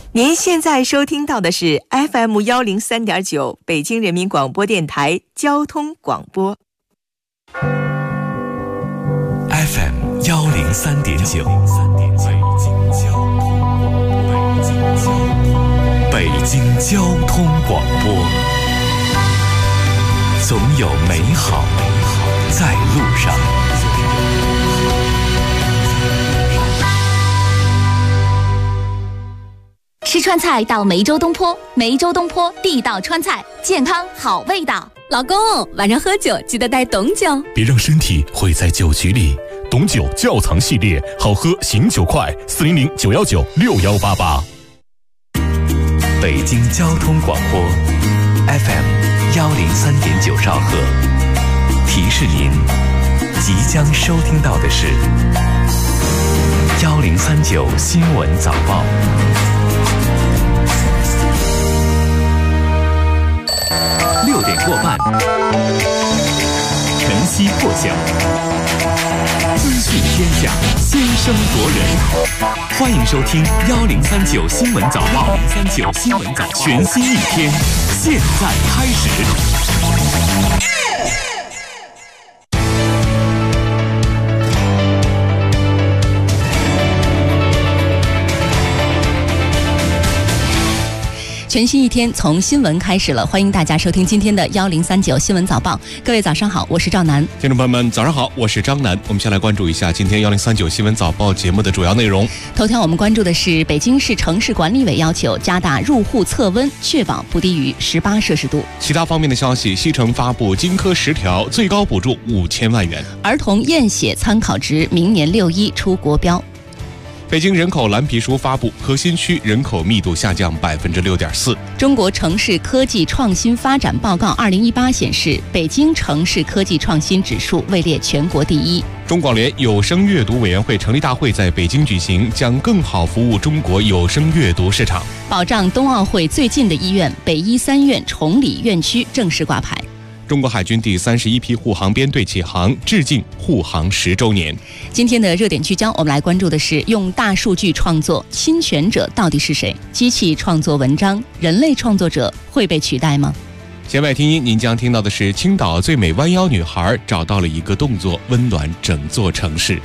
您现在收听到的是 FM103.9 北京人民广播电台交通广播。 FM103.9 北京交通广播，总有美好在路上。 吃川菜到梅州东坡，梅州东坡地道川菜，健康好味道。 老公，晚上喝酒记得带董酒， 别让身体毁在酒局里。董酒窖藏系列，好喝醒酒快，400-919-6188。北京交通广播 FM103.9兆赫，提示您即将收听到的是1039新闻早报。6点过半，晨曦破晓，资讯天下，先声夺人。欢迎收听1039新闻早报，1039新闻早报，全新一天，现在开始。 全新一天从新闻开始了，欢迎大家收听今天的1039新闻早报。各位早上好，我是赵楠。 听众朋友们早上好，我是张楠。我们先来关注一下今天1039新闻早报节目的主要内容。 头条我们关注的是北京市城市管理委要求加大入户测温，确保不低于18摄氏度。 其他方面的消息，西城发布金科10条，最高补助5000万元。 儿童验血参考值明年6.1出国标。 北京人口蓝皮书发布，核心区人口密度下降6.4%。 中国城市科技创新发展报告2018显示，北京城市科技创新指数位列全国第1。 中广联有声阅读委员会成立大会在北京举行，将更好服务中国有声阅读市场。 保障冬奥会最近的医院北医3院崇礼院区正式挂牌。 中国海军第31批护航编队启航，致敬护航10周年。 今天的热点聚焦，我们来关注的是用大数据创作，侵权者到底是谁？机器创作文章，人类创作者会被取代吗？ 弦外听音，您将听到的是青岛最美弯腰女孩找到了一个动作，温暖整座城市。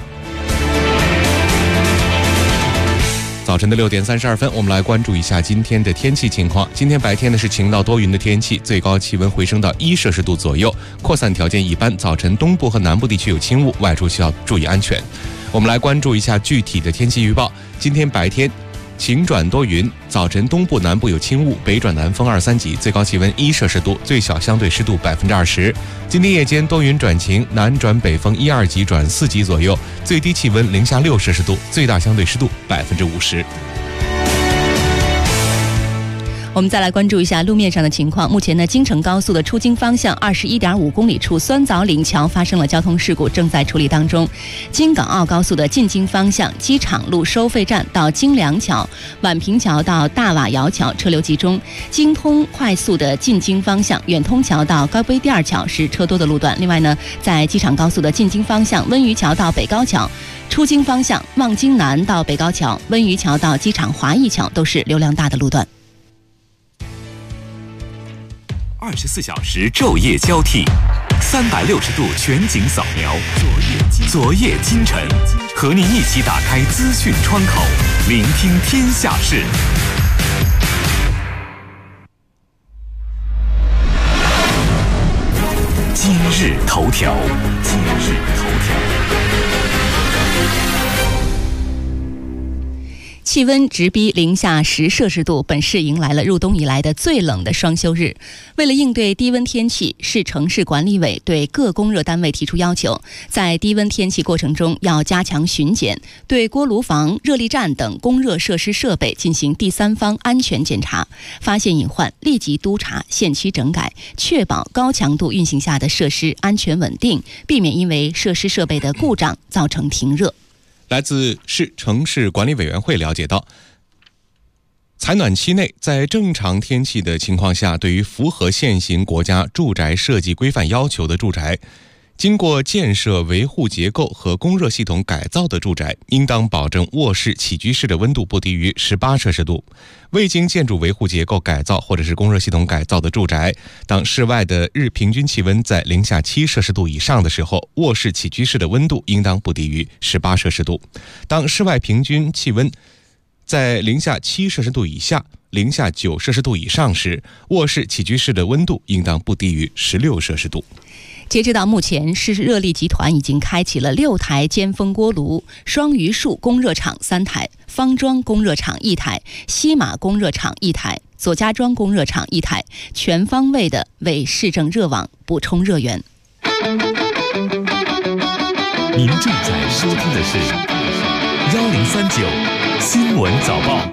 早晨的6点32分，我们来关注一下今天的天气情况。今天白天呢是晴到多云的天气，最高气温回升到1摄氏度左右，扩散条件一般。早晨东部和南部地区有轻雾，外出需要注意安全。我们来关注一下具体的天气预报。今天白天晴转多云，早晨东部南部有轻雾，北转南风2、3级，最高气温1摄氏度，最小相对湿度20%。今天夜间多云转晴，南转北风1、2级转4级左右，最低气温零下6摄氏度，最大相对湿度50%。 我们再来关注一下路面上的情况。目前呢，京承高速的出京方向21.5公里处酸枣岭桥发生了交通事故，正在处理当中。京港澳高速的进京方向机场路收费站到京梁桥、宛平桥到大瓦窑桥车流集中。京通快速的进京方向远通桥到高碑第2桥是车多的路段。另外呢，在机场高速的进京方向温榆桥到北高桥，出京方向望京南到北高桥、温榆桥到机场华谊桥都是流量大的路段。 24小时昼夜交替，360度全景扫描，昨夜今晨，和您一起打开资讯窗口，聆听天下事。今日头条。 气温直逼零下10摄氏度，本市迎来了入冬以来的最冷的双休日。为了应对低温天气，市城市管理委对各供热单位提出要求，在低温天气过程中要加强巡检，对锅炉房、热力站等供热设施设备进行第三方安全检查，发现隐患立即督查、限期整改，确保高强度运行下的设施安全稳定，避免因为设施设备的故障造成停热。 来自市城市管理委员会了解到，采暖期内，在正常天气的情况下，对于符合现行国家住宅设计规范要求的住宅， 经过建设维护结构和供热系统改造的住宅，应当保证卧室、起居室的温度不低于18摄氏度。未经建筑维护结构改造或者是供热系统改造的住宅，当室外的日平均气温在零下7摄氏度以上的时候，卧室、起居室的温度应当不低于18摄氏度。当室外平均气温在零下7摄氏度以下、零下9摄氏度以上时，卧室、起居室的温度应当不低于16摄氏度。 截止到目前，市热力集团已经开启了6台尖峰锅炉、双榆树供热厂3台、方庄供热厂1台、西马供热厂1台、左家庄供热厂1台，全方位的为市政热网补充热源。 您正在收听的是1039新闻早报。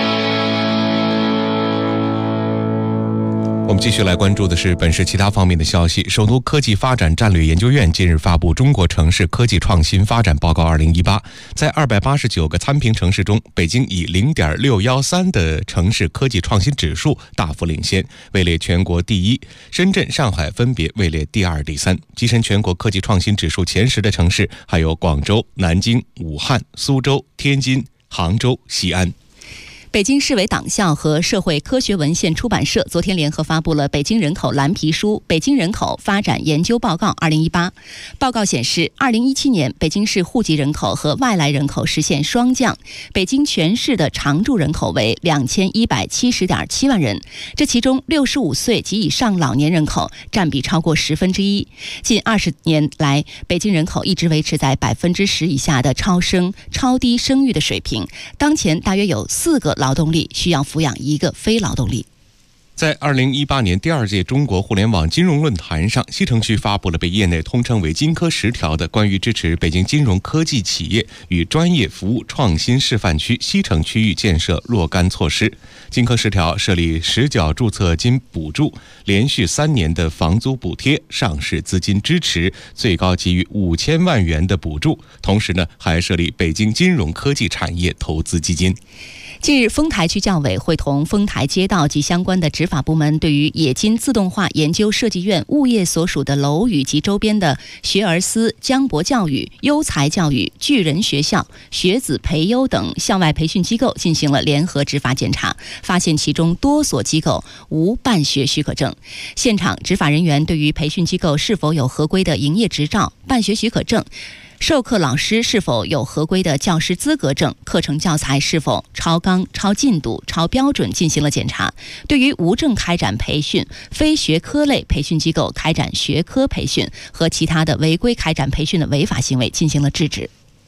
我们继续来关注的是本市其他方面的消息。首都科技发展战略研究院近日发布《中国城市科技创新发展报告2018》，在289个参评城市中，北京以0.613的城市科技创新指数大幅领先，位列全国第一；深圳、上海分别位列第2、第3。跻身全国科技创新指数前10的城市还有广州、南京、武汉、苏州、天津、杭州、西安。 北京市委党校和社会科学文献出版社昨天联合发布了《北京人口蓝皮书：北京人口发展研究报告2018》。报告显示，2017年北京市户籍人口和外来人口实现双降，北京全市的常住人口为2170.7万人，这其中65岁及以上老年人口占比超过1/10。近20年来，北京人口一直维持在10%以下的超生、超低生育的水平，当前大约有4个劳动力需要抚养1个非劳动力。 在2018年第2届中国互联网金融论坛上，西城区发布了被业内通称为金科10条的关于支持北京金融科技企业与专业服务创新示范区西城区域建设若干措施。金科10条设立实缴注册金补助、连续3年的房租补贴、上市资金支持，最高给予5000万元的补助。同时呢，还设立北京金融科技产业投资基金。 近日，丰台区教委会同丰台街道及相关的执法部门，对于冶金自动化研究设计院物业所属的楼宇及周边的学而思、江博教育、优才教育、巨人学校、学子培优等校外培训机构进行了联合执法检查，发现其中多所机构无办学许可证。现场执法人员对于培训机构是否有合规的营业执照、办学许可证、授课老师是否有合规的教师资格证、课程教材是否超纲、超进度、超标准进行了检查，对于无证开展培训、非学科类培训机构开展学科培训和其他的违规开展培训的违法行为进行了制止。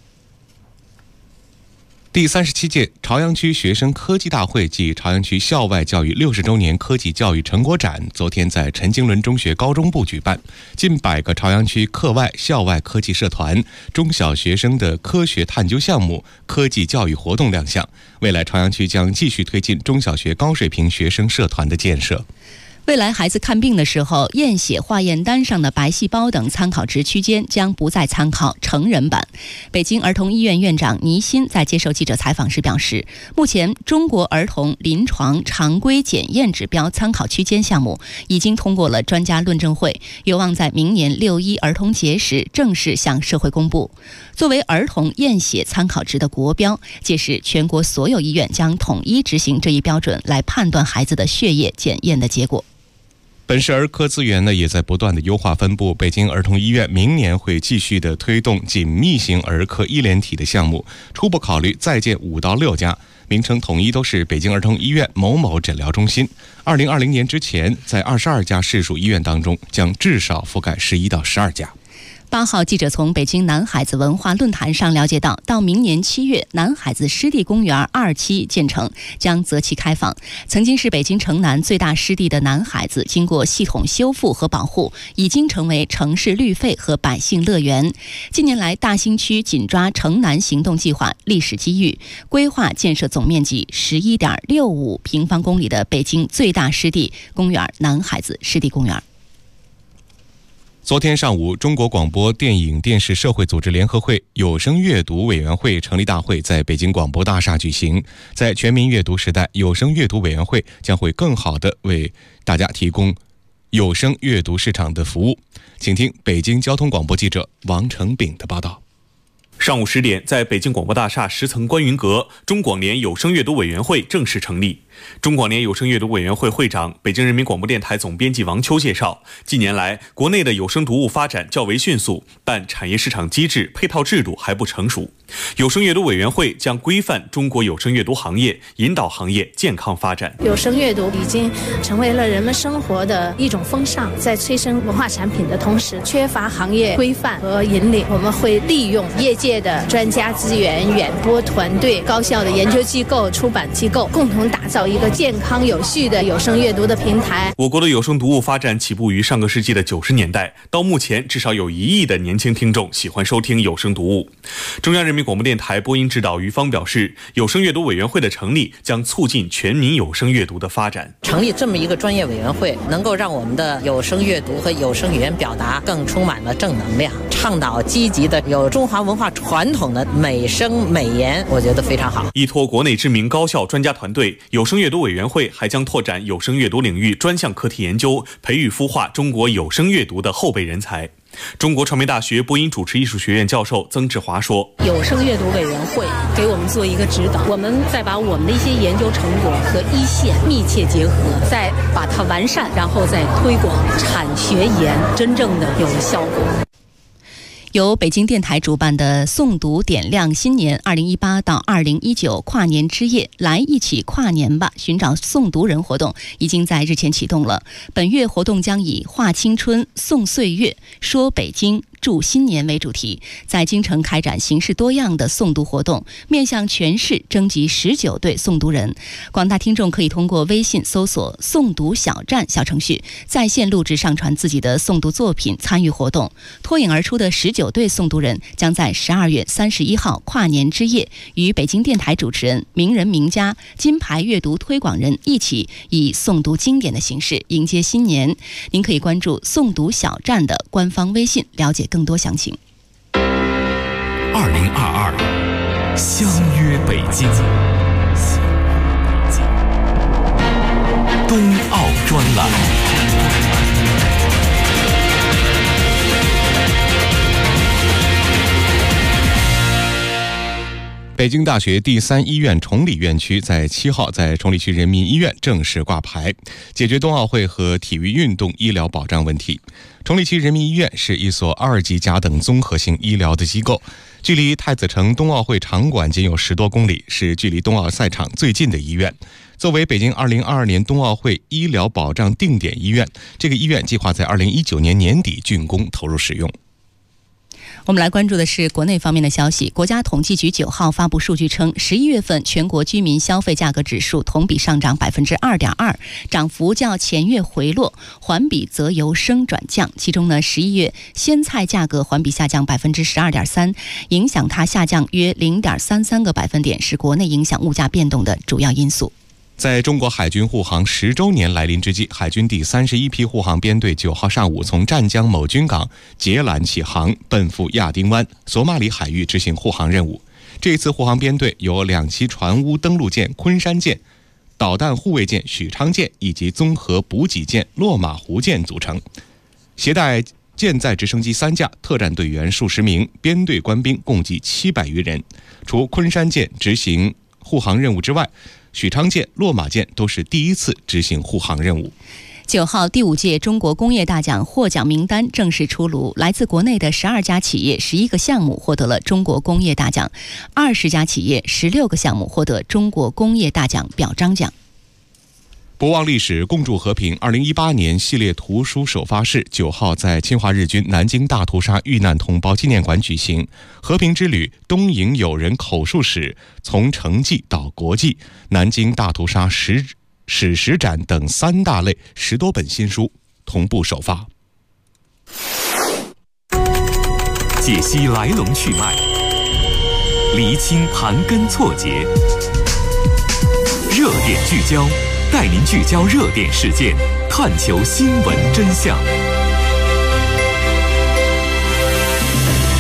第37届朝阳区学生科技大会暨朝阳区校外教育60周年科技教育成果展昨天在陈经纶中学高中部举办，近100个朝阳区课外、校外科技社团、中小学生的科学探究项目、科技教育活动亮相。未来朝阳区将继续推进中小学高水平学生社团的建设。 未来孩子看病的时候，验血化验单上的白细胞等参考值区间将不再参考成人版。北京儿童医院院长倪欣在接受记者采访时表示，目前中国儿童临床常规检验指标参考区间项目已经通过了专家论证会，有望在明年6·1儿童节时正式向社会公布。作为儿童验血参考值的国标，届时全国所有医院将统一执行这一标准，来判断孩子的血液检验的结果。 本市儿科资源呢也在不断的优化分布，北京儿童医院明年会继续的推动紧密型儿科医联体的项目，初步考虑再建5到6家，名称统一都是北京儿童医院某某诊疗中心。2020年之前，在22家市属医院当中，将至少覆盖11到12家。 8号，记者从北京南海子文化论坛上了解到明年7月，南海子湿地公园2期建成，将择期开放。曾经是北京城南最大湿地的南海子，经过系统修复和保护，已经成为城市绿肺和百姓乐园。近年来，大兴区紧抓城南行动计划历史机遇，规划建设总面积11.65平方公里的北京最大湿地公园南海子湿地公园。 昨天上午，中国广播电影电视社会组织联合会有声阅读委员会成立大会在北京广播大厦举行。在全民阅读时代，有声阅读委员会将会更好地为大家提供有声阅读市场的服务。请听北京交通广播记者王成炳的报道。 上午10点，在北京广播大厦10层观云阁，中广联有声阅读委员会正式成立。中广联有声阅读委员会会长、北京人民广播电台总编辑王秋介绍，近年来国内的有声读物发展较为迅速，但产业市场机制、配套制度还不成熟。有声阅读委员会将规范中国有声阅读行业，引导行业健康发展。 有声阅读已经成为了人们生活的一种风尚，在催生文化产品的同时，缺乏行业规范和引领。我们会利用业界的专家资源、远播团队、高校的研究机构、出版机构，共同打造一个健康有序的有声阅读的平台。 我国的有声读物发展起步于上个世纪的90年代，到目前至少有1亿的年轻听众喜欢收听有声读物。中央人民广播电台播音指导于芳表示，有声阅读委员会的成立将促进全民有声阅读的发展。 成立这么一个专业委员会，能够让我们的有声阅读和有声语言表达更充满了正能量，倡导积极的有中华文化传统的美声美言，我觉得非常好。 依托国内知名高校专家团队，有声阅读委员会还将拓展有声阅读领域专项课题研究，培育孵化中国有声阅读的后备人才。中国传媒大学播音主持艺术学院教授曾志华说， 有声阅读委员会给我们做一个指导，我们再把我们的一些研究成果和一线密切结合，再把它完善，然后再推广，产学研真正的有了效果。 由北京电台主办的诵读点亮新年2018到2019跨年之夜，来一起跨年吧，寻找诵读人活动已经在日前启动了。本月活动将以画青春、诵岁月、说北京、祝新年为主题，在京城开展形式多样的诵读活动，面向全市征集19对诵读人。广大听众可以通过微信搜索诵读小站小程序，在线录制上传自己的诵读作品，参与活动。脱颖而出的19对诵读人将在12月31号跨年之夜，与北京电台主持人、名人名家、金牌阅读推广人一起，以诵读经典的形式迎接新年。您可以关注诵读小站的官方微信，了解更多详情。 2022相约北京，冬奥专栏。 北京大学第3医院崇礼院区在7号在崇礼区人民医院正式挂牌，解决冬奥会和体育运动医疗保障问题。崇礼区人民医院是一所2级甲等综合性医疗的机构，距离太子城冬奥会场馆仅有10多公里，是距离冬奥赛场最近的医院。作为北京2022年冬奥会医疗保障定点医院，这个医院计划在2019年年底竣工投入使用。 我们来关注的是国内方面的消息。国家统计局9号发布数据称，11月份全国居民消费价格指数同比上涨 2.2%， 涨幅较前月回落，环比则由升转降。其中呢，11月鲜菜价格环比下降 12.3%， 影响它下降约 0.33个百分点，是国内影响物价变动的主要因素。 在中国海军护航10周年来临之际，海军第31批护航编队9号上午从湛江某军港截缆起航，奔赴亚丁湾、索马里海域执行护航任务。这次护航编队由2栖船坞登陆舰昆山舰、导弹护卫舰许昌舰以及综合补给舰落马湖舰组成，携带舰载直升机3架，特战队员数十名，编队官兵共计700余人。除昆山舰执行护航任务之外，许昌舰、落马舰都是第一次执行护航任务。 9号第5届中国工业大奖获奖名单正式出炉，来自国内的12家企业11个项目获得了中国工业大奖，20家企业16个项目获得中国工业大奖表彰奖。 博望历史，共筑和平2018年系列图书首发式9号在侵华日军南京大屠杀遇难同胞纪念馆举行。和平之旅、东瀛友人口述史、从城记到国际、南京大屠杀史实展等3大类10多本新书同步首发， 解析来龙去脉，厘清盘根错节，热点聚焦，带您聚焦热点事件，探求新闻真相。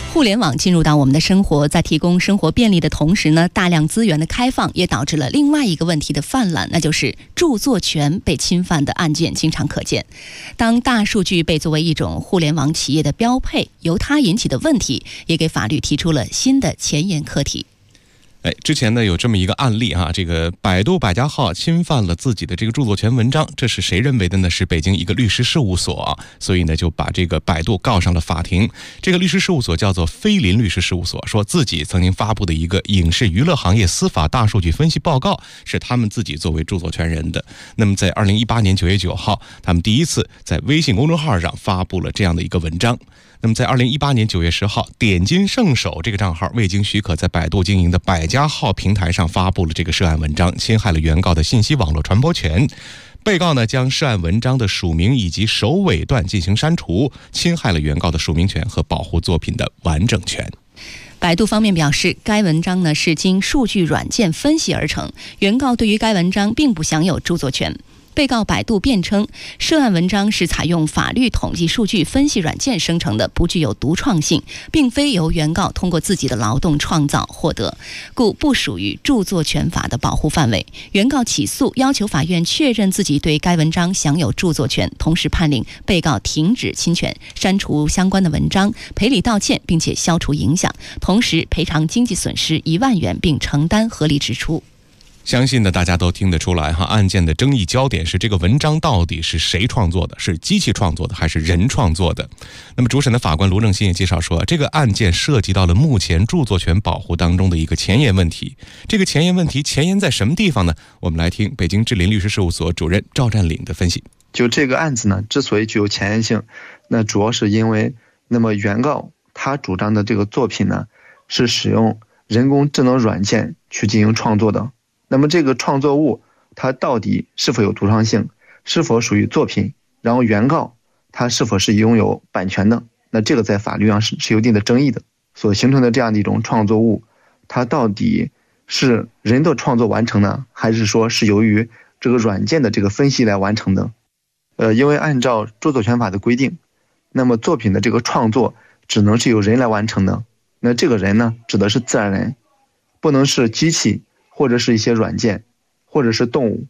互联网进入到我们的生活，在提供生活便利的同时呢，大量资源的开放也导致了另外一个问题的泛滥，那就是著作权被侵犯的案件经常可见。当大数据被作为一种互联网企业的标配，由它引起的问题也给法律提出了新的前沿课题。 之前呢有这么一个案例这个百度百家号侵犯了自己的这个著作权文章，这是谁认为的呢？是北京一个律师事务所，所以呢就把这个百度告上了法庭。这个律师事务所叫做飞林律师事务所，说自己曾经发布的一个影视娱乐行业司法大数据分析报告是他们自己作为著作权人的。那么在2018年9月9号，他们第一次在微信公众号上发布了这样的一个文章。那么在2018年9月10号，点金圣手这个账号未经许可在百度经营的百家号平台上发布了这个涉案文章，侵害了原告的信息网络传播权。被告呢将涉案文章的署名以及首尾段进行删除，侵害了原告的署名权和保护作品的完整权。 百度方面表示，该文章呢是经数据软件分析而成，原告对于该文章并不享有著作权。被告百度辩称，涉案文章是采用法律统计数据分析软件生成的，不具有独创性，并非由原告通过自己的劳动创造获得，故不属于著作权法的保护范围。原告起诉要求法院确认自己对该文章享有著作权，同时判令被告停止侵权，删除相关的文章，赔礼道歉，并且消除影响，同时赔偿经济损失1万元，并承担合理支出。 相信呢大家都听得出来案件的争议焦点是这个文章到底是谁创作的，是机器创作的还是人创作的。那么主审的法官卢正新也介绍说，这个案件涉及到了目前著作权保护当中的一个前沿问题。这个前沿问题前沿在什么地方呢？我们来听北京智林律师事务所主任赵占领的分析。 就这个案子呢，之所以具有前沿性，那主要是因为那么原告他主张的这个作品呢是使用人工智能软件去进行创作的。那么这个创作物它到底是否有独创性，是否属于作品，然后原告他是否是拥有版权的，那这个在法律上是有一定的争议的。所形成的这样的一种创作物，它到底是人的创作完成呢，还是说是由于这个软件的这个分析来完成的？因为按照著作权法的规定，那么作品的这个创作只能是由人来完成的，那这个人呢指的是自然人，不能是机器或者是一些软件，或者是动物。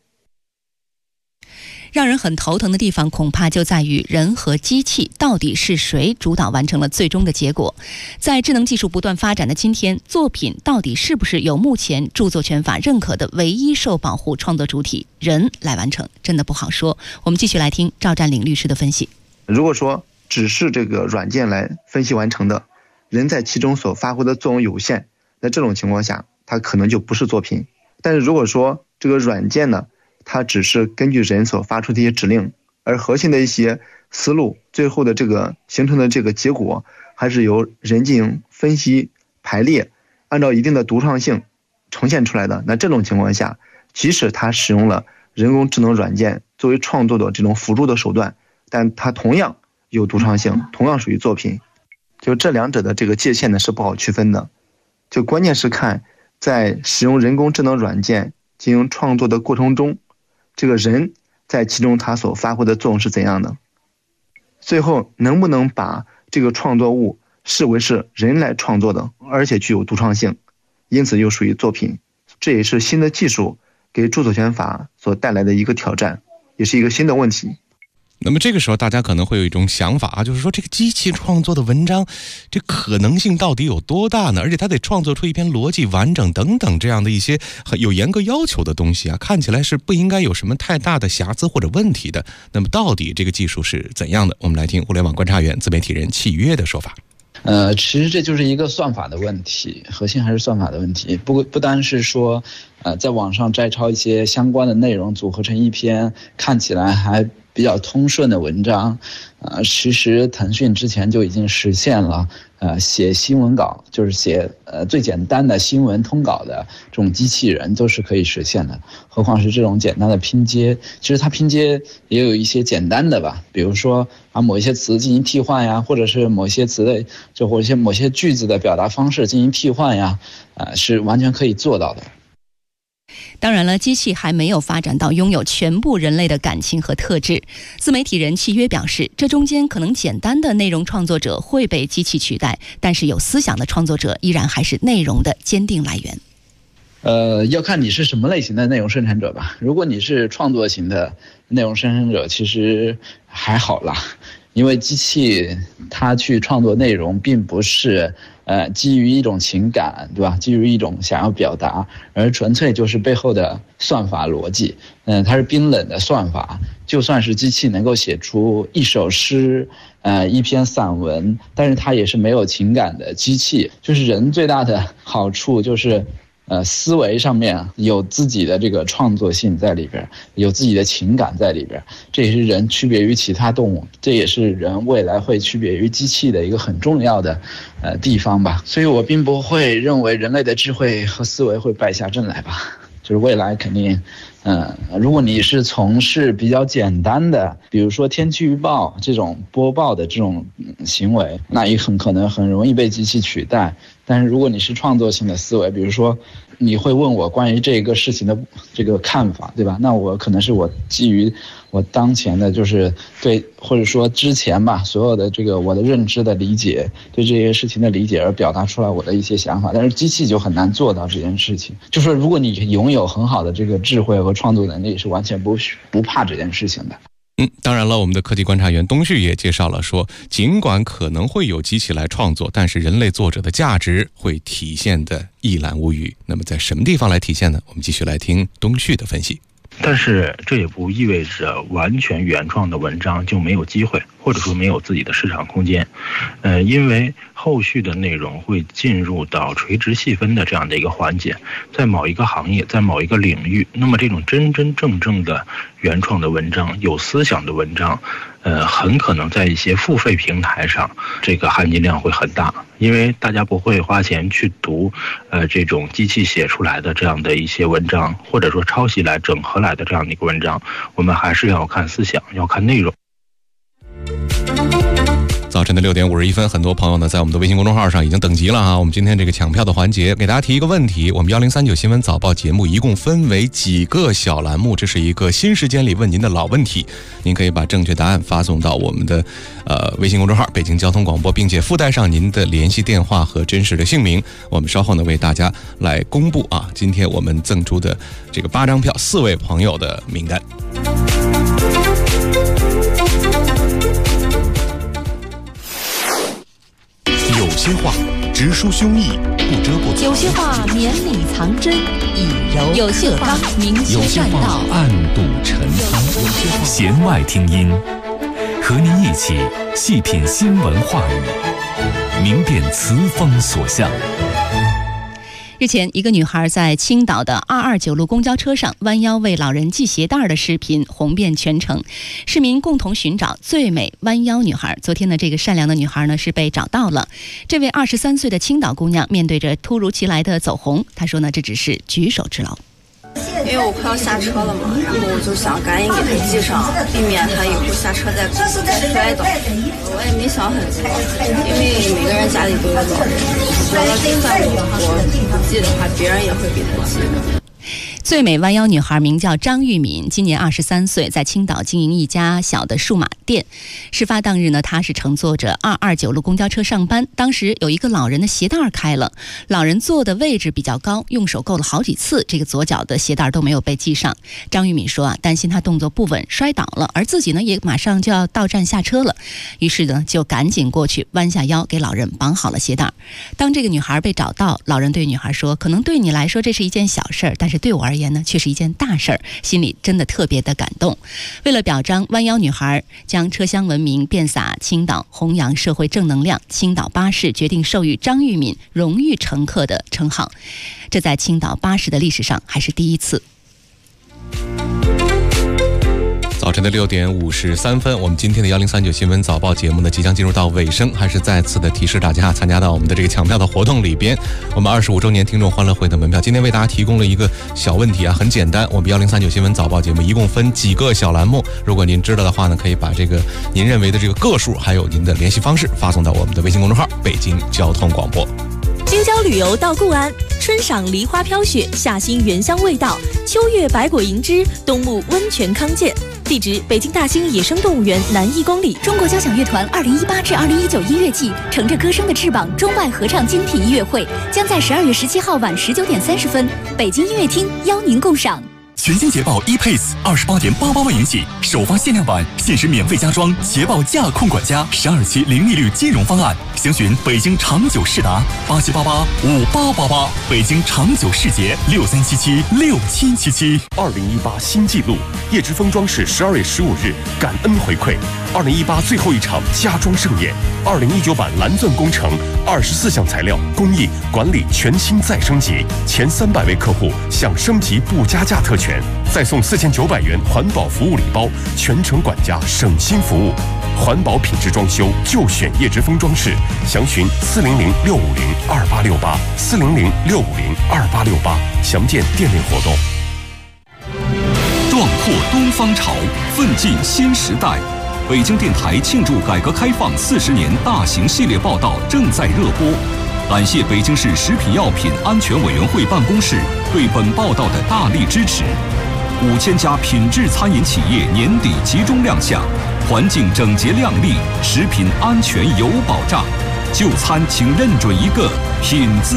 让人很头疼的地方恐怕就在于人和机器到底是谁主导完成了最终的结果。在智能技术不断发展的今天，作品到底是不是由目前著作权法认可的唯一受保护创作主体人来完成，真的不好说。我们继续来听赵占领律师的分析。 如果说只是这个软件来分析完成的，人在其中所发挥的作用有限，那这种情况下它可能就不是作品。但是如果说这个软件呢，它只是根据人所发出的一些指令，而核心的一些思路，最后的这个形成的这个结果还是由人进行分析排列，按照一定的独创性呈现出来的，那这种情况下，即使它使用了人工智能软件作为创作的这种辅助的手段，但它同样有独创性，同样属于作品。就这两者的这个界限呢是不好区分的，就关键是看在使用人工智能软件进行创作的过程中，这个人在其中他所发挥的作用是怎样的，最后能不能把这个创作物视为是人来创作的，而且具有独创性，因此又属于作品。这也是新的技术给著作权法所带来的一个挑战，也是一个新的问题。 那么这个时候大家可能会有一种想法就是说这个机器创作的文章，这可能性到底有多大呢？而且它得创作出一篇逻辑完整等等这样的一些有严格要求的东西看起来是不应该有什么太大的瑕疵或者问题的。那么到底这个技术是怎样的？我们来听互联网观察员、自媒体人契约的说法。 其实这就是一个算法的问题，核心还是算法的问题。不单是说，在网上摘抄一些相关的内容，组合成一篇看起来还比较通顺的文章，其实腾讯之前就已经实现了，写新闻稿，就是写最简单的新闻通稿的这种机器人都是可以实现的，何况是这种简单的拼接。其实它拼接也有一些简单的吧，比如说把某一些词进行替换呀，或者是某些词的或者某些句子的表达方式进行替换呀，是完全可以做到的。 当然了，机器还没有发展到拥有全部人类的感情和特质。自媒体人契约表示，这中间可能简单的内容创作者会被机器取代，但是有思想的创作者依然还是内容的坚定来源。 要看你是什么类型的内容生产者吧。如果你是创作型的内容生产者，其实还好啦，因为机器它去创作内容并不是基于一种情感，对吧？基于一种想要表达，而纯粹就是背后的算法逻辑。它是冰冷的算法，就算是机器能够写出一首诗，一篇散文，但是它也是没有情感的机器。就是人最大的好处就是思维上面有自己的这个创作性在里边，有自己的情感在里边，这也是人区别于其他动物，这也是人未来会区别于机器的一个很重要的地方吧。所以我并不会认为人类的智慧和思维会败下阵来吧。就是未来肯定如果你是从事比较简单的，比如说天气预报这种播报的这种行为，那也很可能很容易被机器取代。但是如果你是创作性的思维，比如说你会问我关于这个事情的这个看法，对吧？那我可能是我基于我当前的就是对，或者说之前吧，所有的这个我的认知的理解，对这些事情的理解而表达出来我的一些想法。但是机器就很难做到这件事情。就说如果你拥有很好的这个智慧和创作能力，是完全不怕这件事情的。 当然了，我们的科技观察员东旭也介绍了说，尽管可能会有机器来创作，但是人类作者的价值会体现的一览无余。那么在什么地方来体现呢？我们继续来听东旭的分析。 但是这也不意味着完全原创的文章就没有机会，或者说没有自己的市场空间。因为后续的内容会进入到垂直细分的这样的一个环节，在某一个行业，在某一个领域，那么这种真真正正的原创的文章，有思想的文章，很可能在一些付费平台上，这个含金量会很大，因为大家不会花钱去读，这种机器写出来的这样的一些文章，或者说抄袭来整合来的这样的一个文章，我们还是要看思想，要看内容。 早晨的6点51分，很多朋友呢在我们的微信公众号上已经等急了啊！我们今天这个抢票的环节，给大家提一个问题：我们1039新闻早报节目一共分为几个小栏目？这是一个新时间里问您的老问题，您可以把正确答案发送到我们的微信公众号北京交通广播，并且附带上您的联系电话和真实的姓名。我们稍后呢为大家来公布啊，今天我们赠出的这个8张票4位朋友的名单。 有些话直抒胸臆，不遮不有些话绵里藏针，以柔有些话明有些宣道， 暗度陈仓，弦外听音，和您一起细品新闻话语，明辨词风所向。 日前，一个女孩在青岛的229路公交车上弯腰为老人系鞋带的视频红遍全城，市民共同寻找最美弯腰女孩。昨天呢，这个善良的女孩呢是被找到了。这位23岁的青岛姑娘面对着突如其来的走红，她说呢，这只是举手之劳。 因为我快要下车了嘛，然后我就想赶紧给他系上，避免他以后下车再摔倒。我也没想很多，因为每个人家里都有老人，我觉得就算我不系的话，别人也会给他系的。 最美弯腰女孩名叫张玉敏，今年23岁，在青岛经营一家小的数码店。事发当日呢，她是乘坐着229路公交车上班，当时有一个老人的鞋带开了，老人坐的位置比较高，用手够了好几次，这个左脚的鞋带都没有被系上。张玉敏说啊，担心她动作不稳摔倒了，而自己呢也马上就要到站下车了，于是呢就赶紧过去弯下腰给老人绑好了鞋带。当这个女孩被找到，老人对女孩说，可能对你来说这是一件小事儿，但是对我而言呢却是一件大事儿，心里真的特别的感动。为了表彰弯腰女孩，将车厢文明遍洒青岛，弘扬社会正能量，青岛巴士决定授予张玉敏荣誉乘客的称号，这在青岛巴士的历史上还是第一次。 早晨的6点53分，我们今天的1039新闻早报节目呢即将进入到尾声，还是再次的提示大家参加到我们的这个抢票的活动里边。我们25周年听众欢乐会的门票，今天为大家提供了一个小问题啊，很简单，我们1039新闻早报节目一共分几个小栏目，如果您知道的话呢，可以把这个您认为的这个个数还有您的联系方式发送到我们的微信公众号北京交通广播。 京郊旅游到固安，春赏梨花飘雪，夏欣原香味道，秋月百果盈枝，冬沐温泉康健。地址：北京大兴野生动物园南1公里。 中国交响乐团2018至2019音乐季乘着歌声的翅膀中外合唱精品音乐会将在12月17号晚19点30分北京音乐厅邀您共赏。 全新捷豹 ePace 28.88万元起，首发限量版，限时免费加装捷豹驾控管家12期零利率金融方案，详询北京长久世达87885888，北京长久世捷63776777。 2018新纪录，叶之峰装饰12月15日感恩回馈，2018最后一场家装盛宴，2019版蓝钻工程24项材料工艺管理全新再升级，前300位客户享升级不加价特权，再送4900元环保服务礼包，全程管家省心服务，环保品质装修就选叶之峰装饰，详询400-650-2868，400-650-2868，详见店内活动。 壮阔东方潮，奋进新时代。北京电台庆祝改革开放40年大型系列报道正在热播，感谢北京市食品药品安全委员会办公室对本报道的大力支持。5000家品质餐饮企业年底集中亮相，环境整洁亮丽，食品安全有保障。就餐请认准一个“品”字。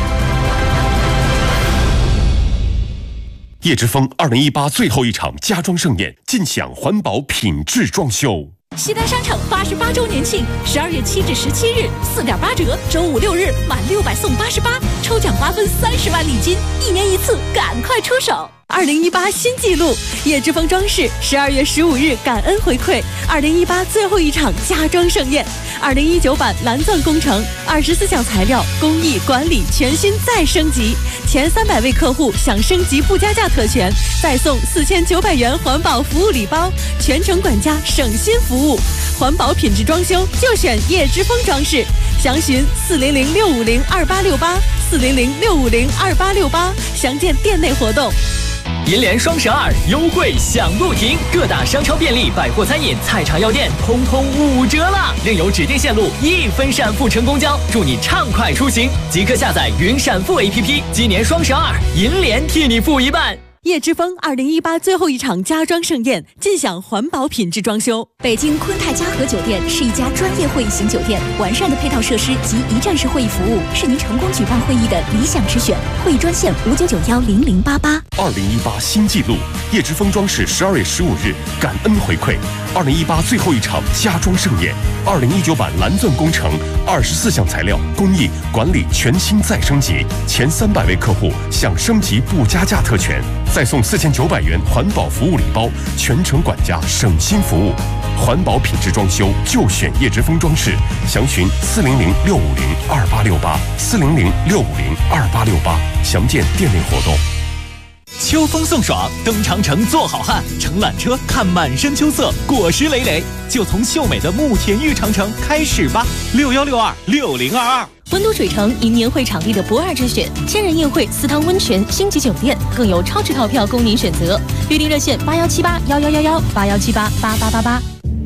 叶之峰2018最后一场家装盛宴，尽享环保品质装修。 西单商城88周年庆，12月7至17日4.8折，周5、6日满600送88，抽奖8分30万礼金，1年1次，赶快出手！2018新纪录，叶之峰装饰12月15日感恩回馈，2018最后一场家装盛宴，2019版蓝钻工程24项材料工艺管理全新再升级，前300位客户享升级不加价特权，再送4900元环保服务礼包，全程管家省心服务，环保品质装修就选叶之峰装饰，详询400-650-2868，400-650-2868，详见店内活动。 银联双12优惠享不停，各大商超便利、百货餐饮、菜场药店通通5折了，另有指定线路1分闪付乘公交，祝你畅快出行！即刻下载云闪付 APP， 今年双12，银联替你付一半。 叶之峰2018最后一场家装盛宴，尽享环保品质装修。 北京昆泰嘉禾酒店是一家专业会议型酒店，完善的配套设施及一站式会议服务是您成功举办会议的理想之选。会议专线599100088。 2018新纪录，叶之峰装饰12月15日感恩回馈，2018最后一场家装盛宴，2019版蓝钻工程24项材料工艺管理全新再升级，前300位客户享升级不加价特权，再送4900元环保服务礼包，全程管家省心服务，环保品质装修就选叶之峰装饰，详询400-650-2868，400-650-2868，详见店内活动。 秋风送爽，登长城做好汉，乘缆车看满山秋色，果实累累，就从秀美的慕田峪长城开始吧！61626022。 温都水城迎年会场地的不二之选，千人宴会、4汤温泉、星级酒店，更有超值套票供您选择。预订热线81781111，81788888。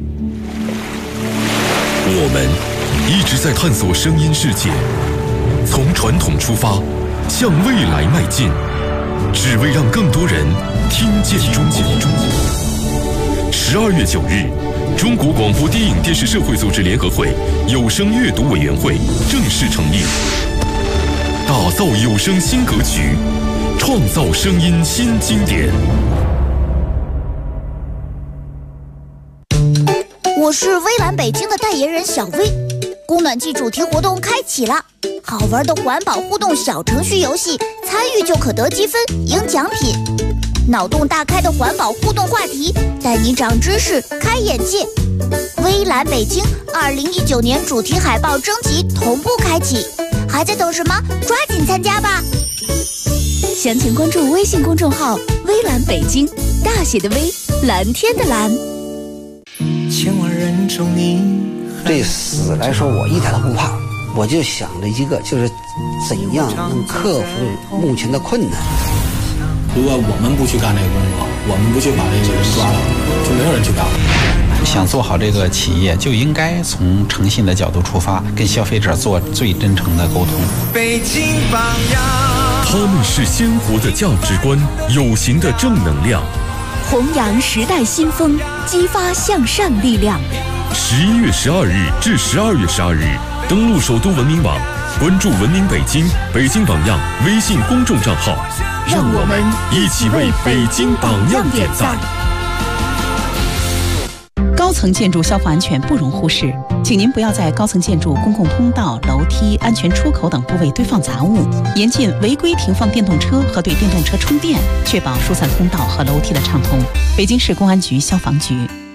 我们一直在探索声音世界，从传统出发，向未来迈进，只为让更多人听见中国。12月9日，中国广播电影电视社会组织联合会有声阅读委员会正式成立，打造有声新格局，创造声音新经典。 我是微蓝北京的代言人小薇，供暖季主题活动开启了，好玩的环保互动小程序游戏，参与就可得积分赢奖品。脑洞大开的环保互动话题，带你长知识开眼界。微蓝北京2019年主题海报征集同步开启，还在等什么？抓紧参加吧！ 详情关注微信公众号微蓝北京，大写的微，蓝天的蓝。 千万人中你对死来说我一点都不怕，我就想着一个，就是怎样能克服目前的困难。 如果我们不去干这个工作， 我们不去把这个人抓了，就没有人去干了。 想做好这个企业，就应该从诚信的角度出发，跟消费者做最真诚的沟通。 北京榜样， 他们是鲜活的价值观，有形的正能量， 弘扬时代新风，激发向善力量。 11月12日至12月12日，登录首都文明网，关注文明北京、北京榜样微信公众账号， 让我们一起为北京榜样点赞。 高层建筑消防安全不容忽视，请您不要在高层建筑公共通道、楼梯、安全出口等部位堆放杂物，严禁违规停放电动车和对电动车充电，确保疏散通道和楼梯的畅通。北京市公安局消防局。